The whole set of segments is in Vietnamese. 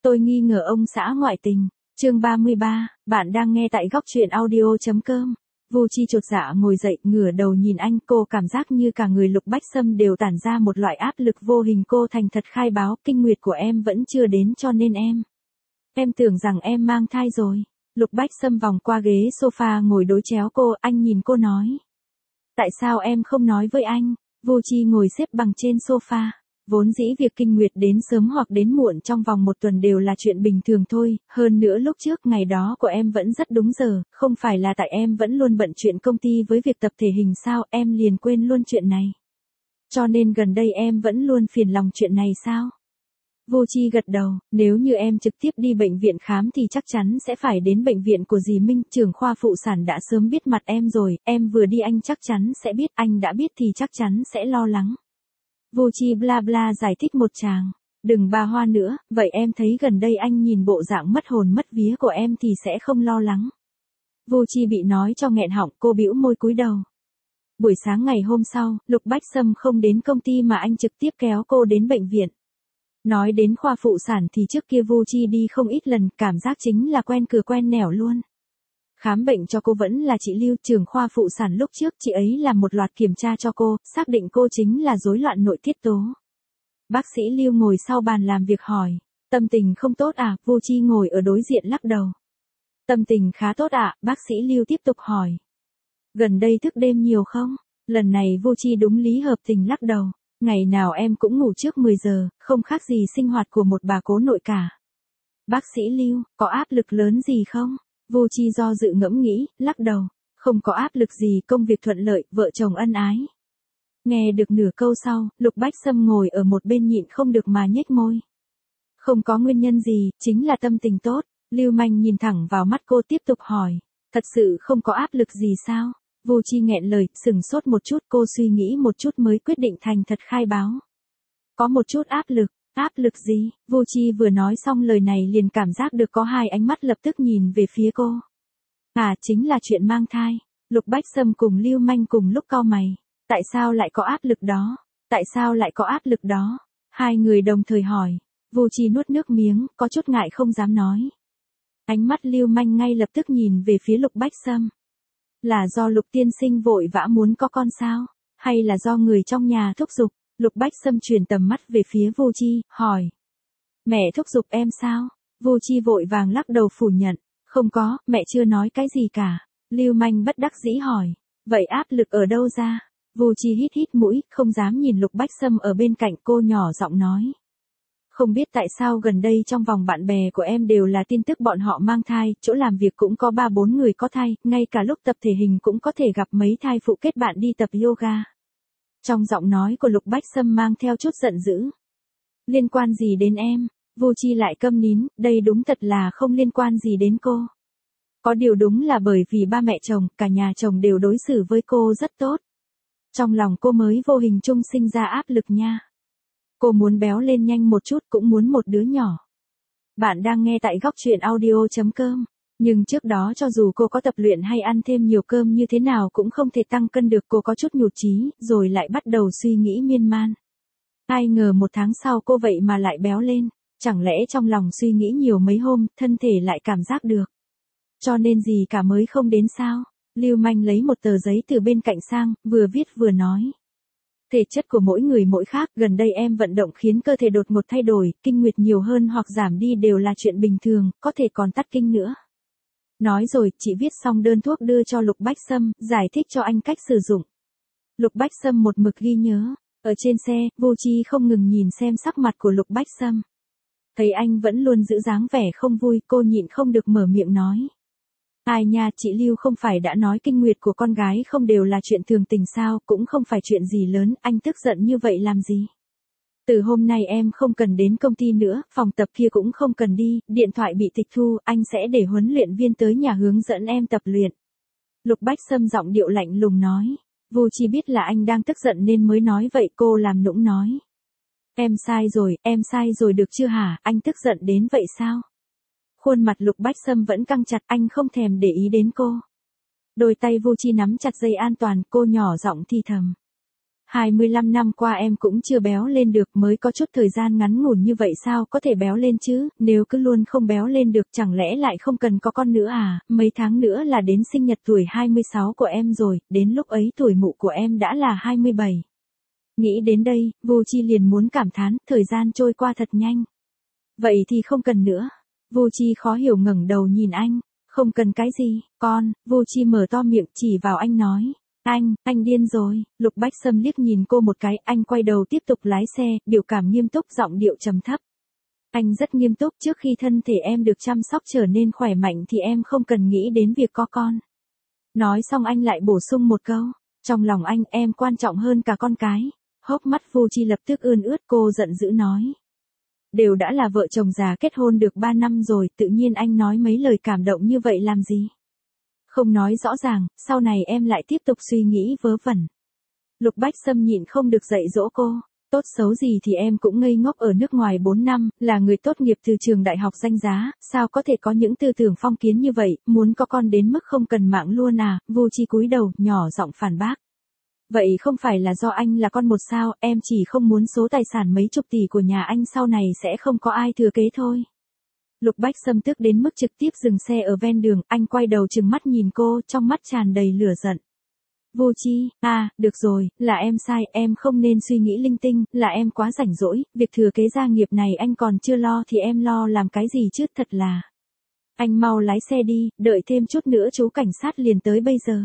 Tôi nghi ngờ ông xã ngoại tình. Chương 33, bạn đang nghe tại góc truyện audio.com. Vu Chi chột dạ ngồi dậy, ngửa đầu nhìn anh, cô cảm giác như cả người Lục Bách Sâm đều tản ra một loại áp lực vô hình. Cô thành thật khai báo, kinh nguyệt của em vẫn chưa đến cho nên em tưởng rằng em mang thai rồi. Lục Bách Sâm vòng qua ghế sofa ngồi đối chéo cô, anh nhìn cô nói. Tại sao em không nói với anh? Vu Chi ngồi xếp bằng trên sofa. Vốn dĩ việc kinh nguyệt đến sớm hoặc đến muộn trong vòng một tuần đều là chuyện bình thường thôi, hơn nữa lúc trước ngày đó của em vẫn rất đúng giờ, không phải là tại em vẫn luôn bận chuyện công ty với việc tập thể hình sao, em liền quên luôn chuyện này. Cho nên gần đây em vẫn luôn phiền lòng chuyện này sao? Vu Chi gật đầu, nếu như em trực tiếp đi bệnh viện khám thì chắc chắn sẽ phải đến bệnh viện của dì Minh, trưởng khoa phụ sản đã sớm biết mặt em rồi, em vừa đi anh chắc chắn sẽ biết, anh đã biết thì chắc chắn sẽ lo lắng. Vu Chi bla bla giải thích một tràng, đừng ba hoa nữa, vậy em thấy gần đây anh nhìn bộ dạng mất hồn mất vía của em thì sẽ không lo lắng. Vu Chi bị nói cho nghẹn họng, cô bĩu môi cúi đầu. Buổi sáng ngày hôm sau, Lục Bách Sâm không đến công ty mà anh trực tiếp kéo cô đến bệnh viện. Nói đến khoa phụ sản thì trước kia Vu Chi đi không ít lần, cảm giác chính là quen cửa quen nẻo luôn. Khám bệnh cho cô vẫn là chị Lưu, trưởng khoa phụ sản lúc trước, chị ấy làm một loạt kiểm tra cho cô, xác định cô chính là rối loạn nội tiết tố. Bác sĩ Lưu ngồi sau bàn làm việc hỏi, tâm tình không tốt à? Vu Chi ngồi ở đối diện lắc đầu. Tâm tình khá tốt ạ, bác sĩ Lưu tiếp tục hỏi. Gần đây thức đêm nhiều không? Lần này Vu Chi đúng lý hợp tình lắc đầu. Ngày nào em cũng ngủ trước 10 giờ, không khác gì sinh hoạt của một bà cố nội cả. Bác sĩ Lưu, có áp lực lớn gì không? Vu Chi do dự ngẫm nghĩ, lắc đầu. Không có áp lực gì, công việc thuận lợi, vợ chồng ân ái. Nghe được nửa câu sau, Lục Bách Sâm ngồi ở một bên nhịn không được mà nhếch môi. Không có nguyên nhân gì, chính là tâm tình tốt. Lưu Manh nhìn thẳng vào mắt cô tiếp tục hỏi. Thật sự không có áp lực gì sao? Vu Chi nghẹn lời, sừng sốt một chút, cô suy nghĩ một chút mới quyết định thành thật khai báo. Có một chút áp lực gì? Vu Chi vừa nói xong lời này liền cảm giác được có hai ánh mắt lập tức nhìn về phía cô. À, chính là chuyện mang thai. Lục Bách Sâm cùng Lưu Manh cùng lúc cau mày. Tại sao lại có áp lực đó? Tại sao lại có áp lực đó? Hai người đồng thời hỏi. Vu Chi nuốt nước miếng, có chút ngại không dám nói. Ánh mắt Lưu Manh ngay lập tức nhìn về phía Lục Bách Sâm. Là do Lục tiên sinh vội vã muốn có con sao? Hay là do người trong nhà thúc giục? Lục Bách Sâm chuyển tầm mắt về phía Vu Chi, hỏi. Mẹ thúc giục em sao? Vu Chi vội vàng lắc đầu phủ nhận. Không có, mẹ chưa nói cái gì cả. Lưu Manh bất đắc dĩ hỏi. Vậy áp lực ở đâu ra? Vu Chi hít hít mũi, không dám nhìn Lục Bách Sâm ở bên cạnh, cô nhỏ giọng nói. Không biết tại sao gần đây trong vòng bạn bè của em đều là tin tức bọn họ mang thai, chỗ làm việc cũng có 3-4 người có thai, ngay cả lúc tập thể hình cũng có thể gặp mấy thai phụ kết bạn đi tập yoga. Trong giọng nói của Lục Bách Sâm mang theo chút giận dữ. Liên quan gì đến em? Vu Chi lại câm nín, đây đúng thật là không liên quan gì đến cô. Có điều đúng là bởi vì ba mẹ chồng, cả nhà chồng đều đối xử với cô rất tốt. Trong lòng cô mới vô hình chung sinh ra áp lực nha. Cô muốn béo lên nhanh một chút, cũng muốn một đứa nhỏ. Bạn đang nghe tại góc truyện audio.com. Nhưng trước đó cho dù cô có tập luyện hay ăn thêm nhiều cơm như thế nào cũng không thể tăng cân được, cô có chút nhụt chí, rồi lại bắt đầu suy nghĩ miên man. Ai ngờ một tháng sau cô vậy mà lại béo lên, chẳng lẽ trong lòng suy nghĩ nhiều mấy hôm, thân thể lại cảm giác được. Cho nên gì cả mới không đến sao? Lưu Manh lấy một tờ giấy từ bên cạnh sang, vừa viết vừa nói. Thể chất của mỗi người mỗi khác, gần đây em vận động khiến cơ thể đột ngột thay đổi, kinh nguyệt nhiều hơn hoặc giảm đi đều là chuyện bình thường, có thể còn tắt kinh nữa. Nói rồi, chị viết xong đơn thuốc đưa cho Lục Bách Sâm, giải thích cho anh cách sử dụng. Lục Bách Sâm một mực ghi nhớ. Ở trên xe, Vu Chi không ngừng nhìn xem sắc mặt của Lục Bách Sâm. Thấy anh vẫn luôn giữ dáng vẻ không vui, cô nhịn không được mở miệng nói. Ai nha, chị Lưu không phải đã nói kinh nguyệt của con gái không đều là chuyện thường tình sao, cũng không phải chuyện gì lớn, anh tức giận như vậy làm gì? Từ hôm nay em không cần đến công ty nữa, phòng tập kia cũng không cần đi, điện thoại bị tịch thu, anh sẽ để huấn luyện viên tới nhà hướng dẫn em tập luyện. Lục Bách Sâm giọng điệu lạnh lùng nói. Vu Chi biết là anh đang tức giận nên mới nói vậy, cô làm nũng nói. Em sai rồi được chưa hả, anh tức giận đến vậy sao? Khuôn mặt Lục Bách Sâm vẫn căng chặt, anh không thèm để ý đến cô. Đôi tay Vu Chi nắm chặt dây an toàn, cô nhỏ giọng thì thầm. 25 năm qua em cũng chưa béo lên được, mới có chút thời gian ngắn ngủn như vậy sao có thể béo lên chứ, nếu cứ luôn không béo lên được chẳng lẽ lại không cần có con nữa à, mấy tháng nữa là đến sinh nhật tuổi 26 của em rồi, đến lúc ấy tuổi mụ của em đã là 27. Nghĩ đến đây, Vu Chi liền muốn cảm thán, thời gian trôi qua thật nhanh. Vậy thì không cần nữa. Vu Chi khó hiểu ngẩng đầu nhìn anh, không cần cái gì, con, Vu Chi mở to miệng chỉ vào anh nói. Anh điên rồi, Lục Bách Sâm liếc nhìn cô một cái, anh quay đầu tiếp tục lái xe, biểu cảm nghiêm túc giọng điệu trầm thấp. Anh rất nghiêm túc, trước khi thân thể em được chăm sóc trở nên khỏe mạnh thì em không cần nghĩ đến việc có con. Nói xong anh lại bổ sung một câu, trong lòng anh em quan trọng hơn cả con cái. Hốc mắt Vu Chi lập tức ươn ướt, cô giận dữ nói. Đều đã là vợ chồng già kết hôn được 3 năm rồi, tự nhiên anh nói mấy lời cảm động như vậy làm gì? Không nói rõ ràng, sau này em lại tiếp tục suy nghĩ vớ vẩn. Lục Bách Sâm nhịn không được dạy dỗ cô. Tốt xấu gì thì em cũng ngây ngốc ở nước ngoài 4 năm, là người tốt nghiệp từ trường đại học danh giá, sao có thể có những tư tưởng phong kiến như vậy, muốn có con đến mức không cần mạng luôn à, Vu Chi cúi đầu, nhỏ giọng phản bác. Vậy không phải là do anh là con một sao, em chỉ không muốn số tài sản mấy chục tỷ của nhà anh sau này sẽ không có ai thừa kế thôi. Lục Bách Sâm tức đến mức trực tiếp dừng xe ở ven đường, anh quay đầu trừng mắt nhìn cô, trong mắt tràn đầy lửa giận. Vu Chi, được rồi, là em sai, em không nên suy nghĩ linh tinh, là em quá rảnh rỗi, việc thừa kế gia nghiệp này anh còn chưa lo thì em lo làm cái gì chứ, thật là. Anh mau lái xe đi, đợi thêm chút nữa chú cảnh sát liền tới bây giờ.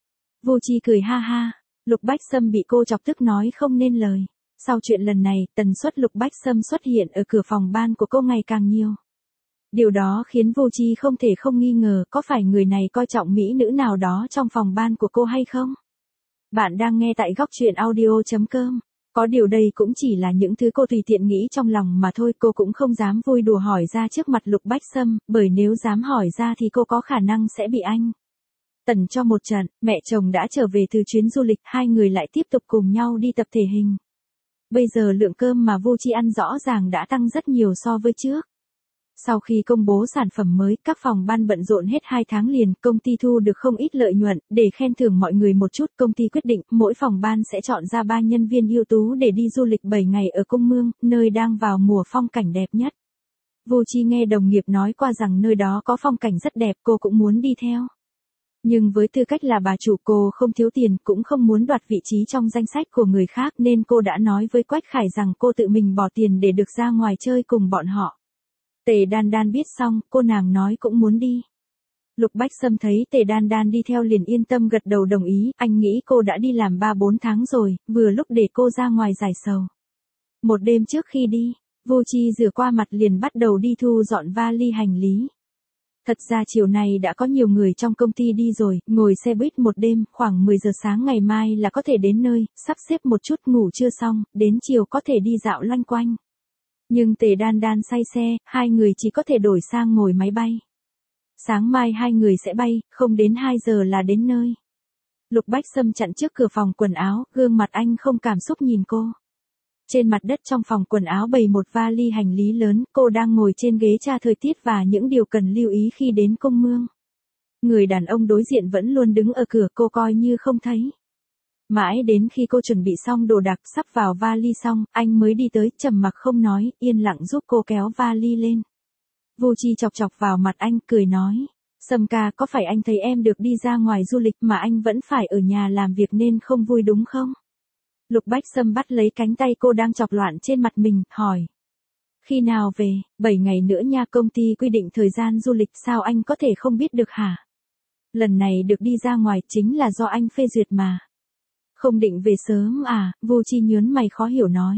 Vu Chi cười ha ha, Lục Bách Sâm bị cô chọc tức nói không nên lời. Sau chuyện lần này, tần suất Lục Bách Sâm xuất hiện ở cửa phòng ban của cô ngày càng nhiều. Điều đó khiến Vu Chi không thể không nghi ngờ có phải người này coi trọng mỹ nữ nào đó trong phòng ban của cô hay không? Bạn đang nghe tại góc truyện audio.com. Có điều đây cũng chỉ là những thứ cô tùy tiện nghĩ trong lòng mà thôi, cô cũng không dám vui đùa hỏi ra trước mặt Lục Bách Sâm, bởi nếu dám hỏi ra thì cô có khả năng sẽ bị anh tần cho một trận. Mẹ chồng đã trở về từ chuyến du lịch, hai người lại tiếp tục cùng nhau đi tập thể hình. Bây giờ lượng cơm mà Vu Chi ăn rõ ràng đã tăng rất nhiều so với trước. Sau khi công bố sản phẩm mới, các phòng ban bận rộn hết 2 tháng liền, công ty thu được không ít lợi nhuận, để khen thưởng mọi người một chút, công ty quyết định, mỗi phòng ban sẽ chọn ra 3 nhân viên ưu tú để đi du lịch 7 ngày ở Cung Mương, nơi đang vào mùa phong cảnh đẹp nhất. Vu Chi nghe đồng nghiệp nói qua rằng nơi đó có phong cảnh rất đẹp, cô cũng muốn đi theo. Nhưng với tư cách là bà chủ, cô không thiếu tiền, cũng không muốn đoạt vị trí trong danh sách của người khác, nên cô đã nói với Quách Khải rằng cô tự mình bỏ tiền để được ra ngoài chơi cùng bọn họ. Tề Đan Đan biết xong, cô nàng nói cũng muốn đi. Lục Bách Sâm thấy Tề Đan Đan đi theo liền yên tâm gật đầu đồng ý, anh nghĩ cô đã đi làm 3-4 tháng rồi, vừa lúc để cô ra ngoài giải sầu. Một đêm trước khi đi, Vu Chi rửa qua mặt liền bắt đầu đi thu dọn vali hành lý. Thật ra chiều nay đã có nhiều người trong công ty đi rồi, ngồi xe buýt một đêm, khoảng 10 giờ sáng ngày mai là có thể đến nơi, sắp xếp một chút ngủ trưa xong, đến chiều có thể đi dạo loanh quanh. Nhưng Tề Đan Đan say xe, hai người chỉ có thể đổi sang ngồi máy bay. Sáng mai hai người sẽ bay, không đến 2 giờ là đến nơi. Lục Bách Sâm chặn trước cửa phòng quần áo, gương mặt anh không cảm xúc nhìn cô. Trên mặt đất trong phòng quần áo bày một vali hành lý lớn, cô đang ngồi trên ghế tra thời tiết và những điều cần lưu ý khi đến Cung Mương. Người đàn ông đối diện vẫn luôn đứng ở cửa, cô coi như không thấy. Mãi đến khi cô chuẩn bị xong đồ đạc sắp vào vali xong, anh mới đi tới, trầm mặc không nói, yên lặng giúp cô kéo vali lên. Vu Chi chọc chọc vào mặt anh, cười nói. Sâm ca, có phải anh thấy em được đi ra ngoài du lịch mà anh vẫn phải ở nhà làm việc nên không vui đúng không? Lục Bách Sâm bắt lấy cánh tay cô đang chọc loạn trên mặt mình, hỏi. Khi nào về? 7 ngày nữa nha, công ty quy định thời gian du lịch, sao anh có thể không biết được hả? Lần này được đi ra ngoài chính là do anh phê duyệt mà. Không định về sớm à? Vu Chi nhớn mày khó hiểu nói.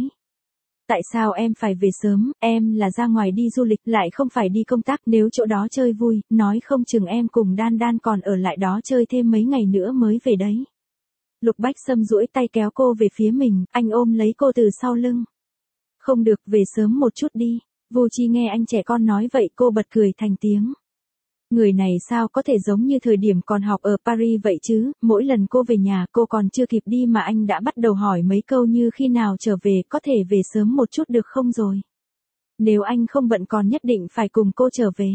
Tại sao em phải về sớm, em là ra ngoài đi du lịch lại không phải đi công tác, nếu chỗ đó chơi vui, nói không chừng em cùng Đan Đan còn ở lại đó chơi thêm mấy ngày nữa mới về đấy. Lục Bách Sâm duỗi tay kéo cô về phía mình, anh ôm lấy cô từ sau lưng. Không được, về sớm một chút đi. Vu Chi nghe anh trẻ con nói vậy cô bật cười thành tiếng. Người này sao có thể giống như thời điểm còn học ở Paris vậy chứ, mỗi lần cô về nhà cô còn chưa kịp đi mà anh đã bắt đầu hỏi mấy câu như khi nào trở về, có thể về sớm một chút được không rồi. Nếu anh không bận còn nhất định phải cùng cô trở về.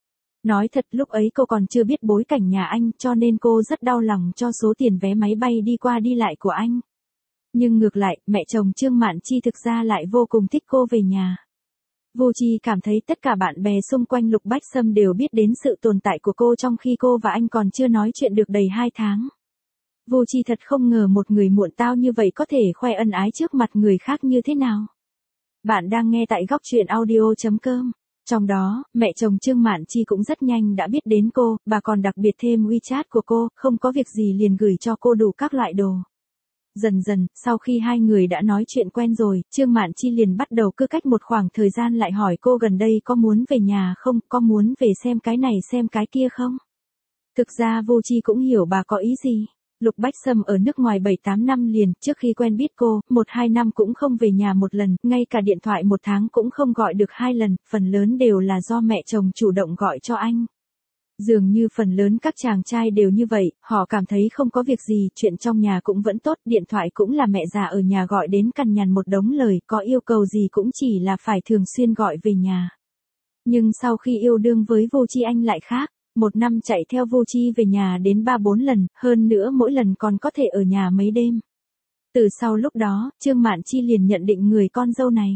Nói thật lúc ấy cô còn chưa biết bối cảnh nhà anh cho nên cô rất đau lòng cho số tiền vé máy bay đi qua đi lại của anh. Nhưng ngược lại, mẹ chồng Trương Mạn Chi thực ra lại vô cùng thích cô về nhà. Vu Chi cảm thấy tất cả bạn bè xung quanh Lục Bách Sâm đều biết đến sự tồn tại của cô trong khi cô và anh còn chưa nói chuyện được đầy 2 tháng. Vu Chi thật không ngờ một người muộn tao như vậy có thể khoe ân ái trước mặt người khác như thế nào. Bạn đang nghe tại góc truyện audio.com. Trong đó, mẹ chồng Trương Mạn Chi cũng rất nhanh đã biết đến cô, bà còn đặc biệt thêm WeChat của cô, không có việc gì liền gửi cho cô đủ các loại đồ. Dần dần, sau khi hai người đã nói chuyện quen rồi, Trương Mạn Chi liền bắt đầu cứ cách một khoảng thời gian lại hỏi cô gần đây có muốn về nhà không, có muốn về xem cái này xem cái kia không. Thực ra Vu Chi cũng hiểu bà có ý gì. Lục Bách Sâm ở nước ngoài 7-8 năm liền, trước khi quen biết cô, 1-2 năm cũng không về nhà một lần, ngay cả điện thoại 1 tháng cũng không gọi được 2 lần, phần lớn đều là do mẹ chồng chủ động gọi cho anh. Dường như phần lớn các chàng trai đều như vậy, họ cảm thấy không có việc gì, chuyện trong nhà cũng vẫn tốt, điện thoại cũng là mẹ già ở nhà gọi đến cằn nhằn một đống lời, có yêu cầu gì cũng chỉ là phải thường xuyên gọi về nhà. Nhưng sau khi yêu đương với Vu Chi anh lại khác. 1 năm chạy theo Vu Chi về nhà đến 3-4 lần, hơn nữa mỗi lần còn có thể ở nhà mấy đêm. Từ sau lúc đó, Trương Mạn Chi liền nhận định người con dâu này.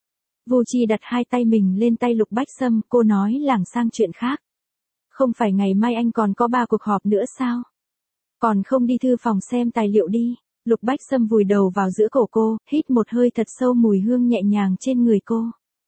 Vu Chi đặt 2 tay mình lên tay Lục Bách Sâm, cô nói lảng sang chuyện khác. Không phải ngày mai anh còn có 3 cuộc họp nữa sao? Còn không đi thư phòng xem tài liệu đi. Lục Bách Sâm vùi đầu vào giữa cổ cô, hít một hơi thật sâu mùi hương nhẹ nhàng trên người cô.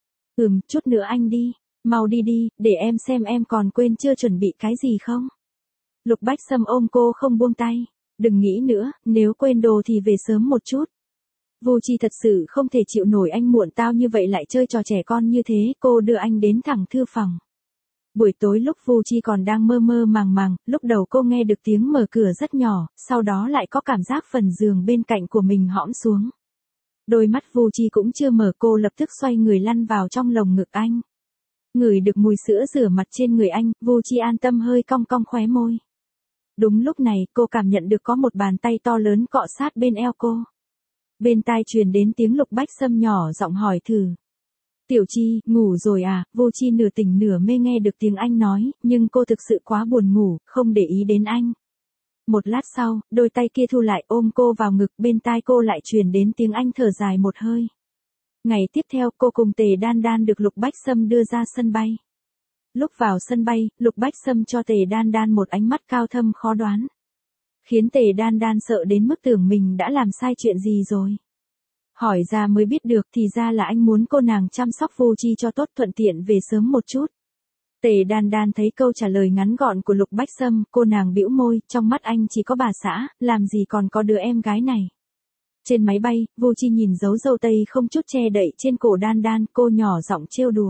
Chút nữa anh đi. Mau đi đi, để em xem em còn quên chưa chuẩn bị cái gì không. Lục Bách Sâm ôm cô không buông tay. Đừng nghĩ nữa, nếu quên đồ thì về sớm một chút. Vu Chi thật sự không thể chịu nổi anh muộn tao như vậy lại chơi trò trẻ con như thế, cô đưa anh đến thẳng thư phòng. Buổi tối lúc Vu Chi còn đang mơ mơ màng màng, lúc đầu cô nghe được tiếng mở cửa rất nhỏ, sau đó lại có cảm giác phần giường bên cạnh của mình hõm xuống. Đôi mắt Vu Chi cũng chưa mở, cô lập tức xoay người lăn vào trong lồng ngực anh. Ngửi được mùi sữa rửa mặt trên người anh, Vu Chi an tâm hơi cong cong khóe môi. Đúng lúc này, cô cảm nhận được có một bàn tay to lớn cọ sát bên eo cô. Bên tai truyền đến tiếng Lục Bách Sâm nhỏ giọng hỏi thử. Tiểu Chi, ngủ rồi à? Vu Chi nửa tỉnh nửa mê nghe được tiếng anh nói, nhưng cô thực sự quá buồn ngủ, không để ý đến anh. Một lát sau, đôi tay kia thu lại ôm cô vào ngực, bên tai cô lại truyền đến tiếng anh thở dài một hơi. Ngày tiếp theo cô cùng Tề Đan Đan được Lục Bách Sâm đưa ra sân bay. Lúc vào sân bay, Lục Bách Sâm cho Tề Đan Đan một ánh mắt cao thâm khó đoán. Khiến Tề Đan Đan sợ đến mức tưởng mình đã làm sai chuyện gì rồi. Hỏi ra mới biết được thì ra là anh muốn cô nàng chăm sóc Vu Chi cho tốt, thuận tiện về sớm một chút. Tề Đan Đan thấy câu trả lời ngắn gọn của Lục Bách Sâm, cô nàng bĩu môi, trong mắt anh chỉ có bà xã, làm gì còn có đứa em gái này. Trên máy bay, Vu Chi nhìn dấu dâu tây không chút che đậy trên cổ Đan Đan, cô nhỏ giọng trêu đùa.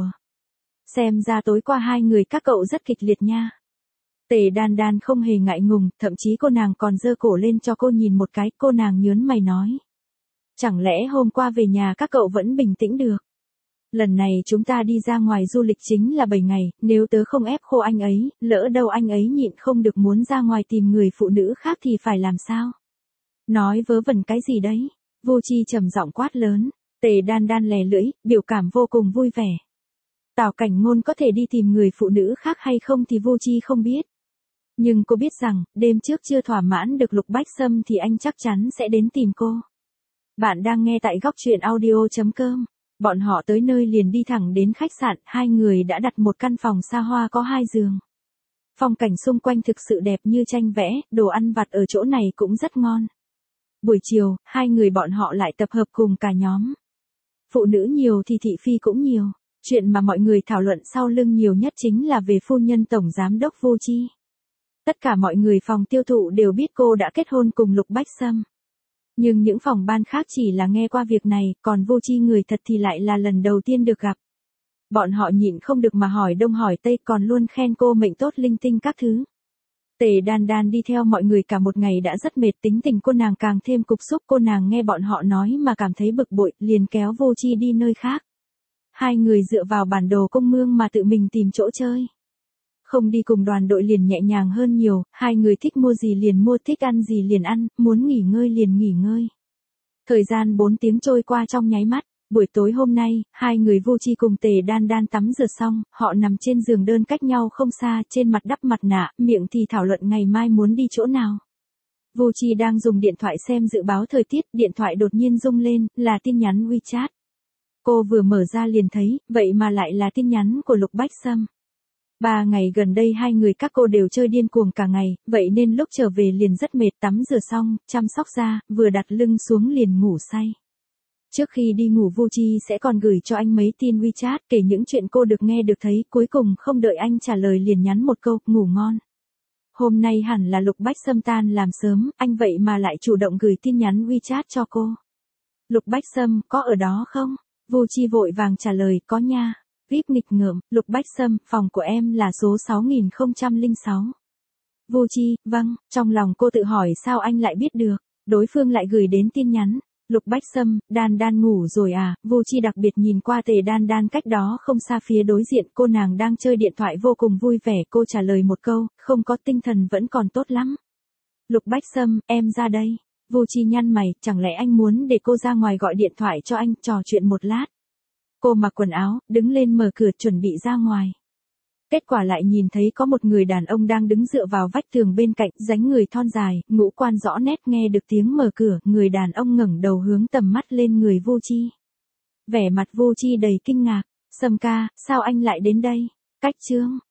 Xem ra tối qua hai người các cậu rất kịch liệt nha. Tề Đan Đan không hề ngại ngùng, thậm chí cô nàng còn giơ cổ lên cho cô nhìn một cái, cô nàng nhớn mày nói. Chẳng lẽ hôm qua về nhà các cậu vẫn bình tĩnh được? Lần này chúng ta đi ra ngoài du lịch chính là 7 ngày, nếu tớ không ép khô anh ấy, lỡ đâu anh ấy nhịn không được muốn ra ngoài tìm người phụ nữ khác thì phải làm sao? Nói vớ vẩn cái gì đấy? Vu Chi trầm giọng quát lớn. Tề Đan Đan lè lưỡi, biểu cảm vô cùng vui vẻ. Tào Cảnh Ngôn có thể đi tìm người phụ nữ khác hay không thì Vu Chi không biết. Nhưng cô biết rằng, đêm trước chưa thỏa mãn được Lục Bách Sâm thì anh chắc chắn sẽ đến tìm cô. Bạn đang nghe tại góc truyện audio.com. Bọn họ tới nơi liền đi thẳng đến khách sạn, hai người đã đặt một căn phòng xa hoa có 2 giường. Phong cảnh xung quanh thực sự đẹp như tranh vẽ, đồ ăn vặt ở chỗ này cũng rất ngon. Buổi chiều, hai người bọn họ lại tập hợp cùng cả nhóm. Phụ nữ nhiều thì thị phi cũng nhiều. Chuyện mà mọi người thảo luận sau lưng nhiều nhất chính là về phu nhân tổng giám đốc Vu Chi. Tất cả mọi người phòng tiêu thụ đều biết cô đã kết hôn cùng Lục Bách Sâm. Nhưng những phòng ban khác chỉ là nghe qua việc này, còn Vu Chi người thật thì lại là lần đầu tiên được gặp. Bọn họ nhịn không được mà hỏi đông hỏi tây, còn luôn khen cô mệnh tốt linh tinh các thứ. Tề Đan Đan đi theo mọi người cả một ngày đã rất mệt, tính tình cô nàng càng thêm cục xúc, cô nàng nghe bọn họ nói mà cảm thấy bực bội, liền kéo Vu Chi đi nơi khác. Hai người dựa vào bản đồ công mương mà tự mình tìm chỗ chơi. Không đi cùng đoàn đội liền nhẹ nhàng hơn nhiều, hai người thích mua gì liền mua, thích ăn gì liền ăn, muốn nghỉ ngơi liền nghỉ ngơi. Thời gian 4 tiếng trôi qua trong nháy mắt. Buổi tối hôm nay, hai người Vu Chi cùng Tề Đan Đan tắm rửa xong, họ nằm trên giường đơn cách nhau không xa, trên mặt đắp mặt nạ, miệng thì thảo luận ngày mai muốn đi chỗ nào. Vu Chi đang dùng điện thoại xem dự báo thời tiết, điện thoại đột nhiên rung lên, là tin nhắn WeChat. Cô vừa mở ra liền thấy, vậy mà lại là tin nhắn của Lục Bách Sâm. 3 ngày gần đây hai người các cô đều chơi điên cuồng cả ngày, vậy nên lúc trở về liền rất mệt, tắm rửa xong, chăm sóc da, vừa đặt lưng xuống liền ngủ say. Trước khi đi ngủ Vu Chi sẽ còn gửi cho anh mấy tin WeChat kể những chuyện cô được nghe được thấy, cuối cùng không đợi anh trả lời liền nhắn một câu, ngủ ngon. Hôm nay hẳn là Lục Bách Sâm tan làm sớm, anh vậy mà lại chủ động gửi tin nhắn WeChat cho cô. Lục Bách Sâm, có ở đó không? Vu Chi vội vàng trả lời, có nha. Vip nghịch ngợm, Lục Bách Sâm, phòng của em là số 6006. Vu Chi, vâng, trong lòng cô tự hỏi sao anh lại biết được, đối phương lại gửi đến tin nhắn. Lục Bách Sâm, Đan Đan ngủ rồi à? Vu Chi đặc biệt nhìn qua Tề Đan Đan cách đó không xa phía đối diện, cô nàng đang chơi điện thoại vô cùng vui vẻ, cô trả lời một câu, không có, tinh thần vẫn còn tốt lắm. Lục Bách Sâm, em ra đây. Vu Chi nhăn mày, chẳng lẽ anh muốn để cô ra ngoài gọi điện thoại cho anh, trò chuyện một lát. Cô mặc quần áo, đứng lên mở cửa chuẩn bị ra ngoài. Kết quả lại nhìn thấy có một người đàn ông đang đứng dựa vào vách tường bên cạnh, dáng người thon dài, ngũ quan rõ nét, nghe được tiếng mở cửa, người đàn ông ngẩng đầu hướng tầm mắt lên người Vu Chi. Vẻ mặt Vu Chi đầy kinh ngạc, Sâm ca, sao anh lại đến đây? Cách chương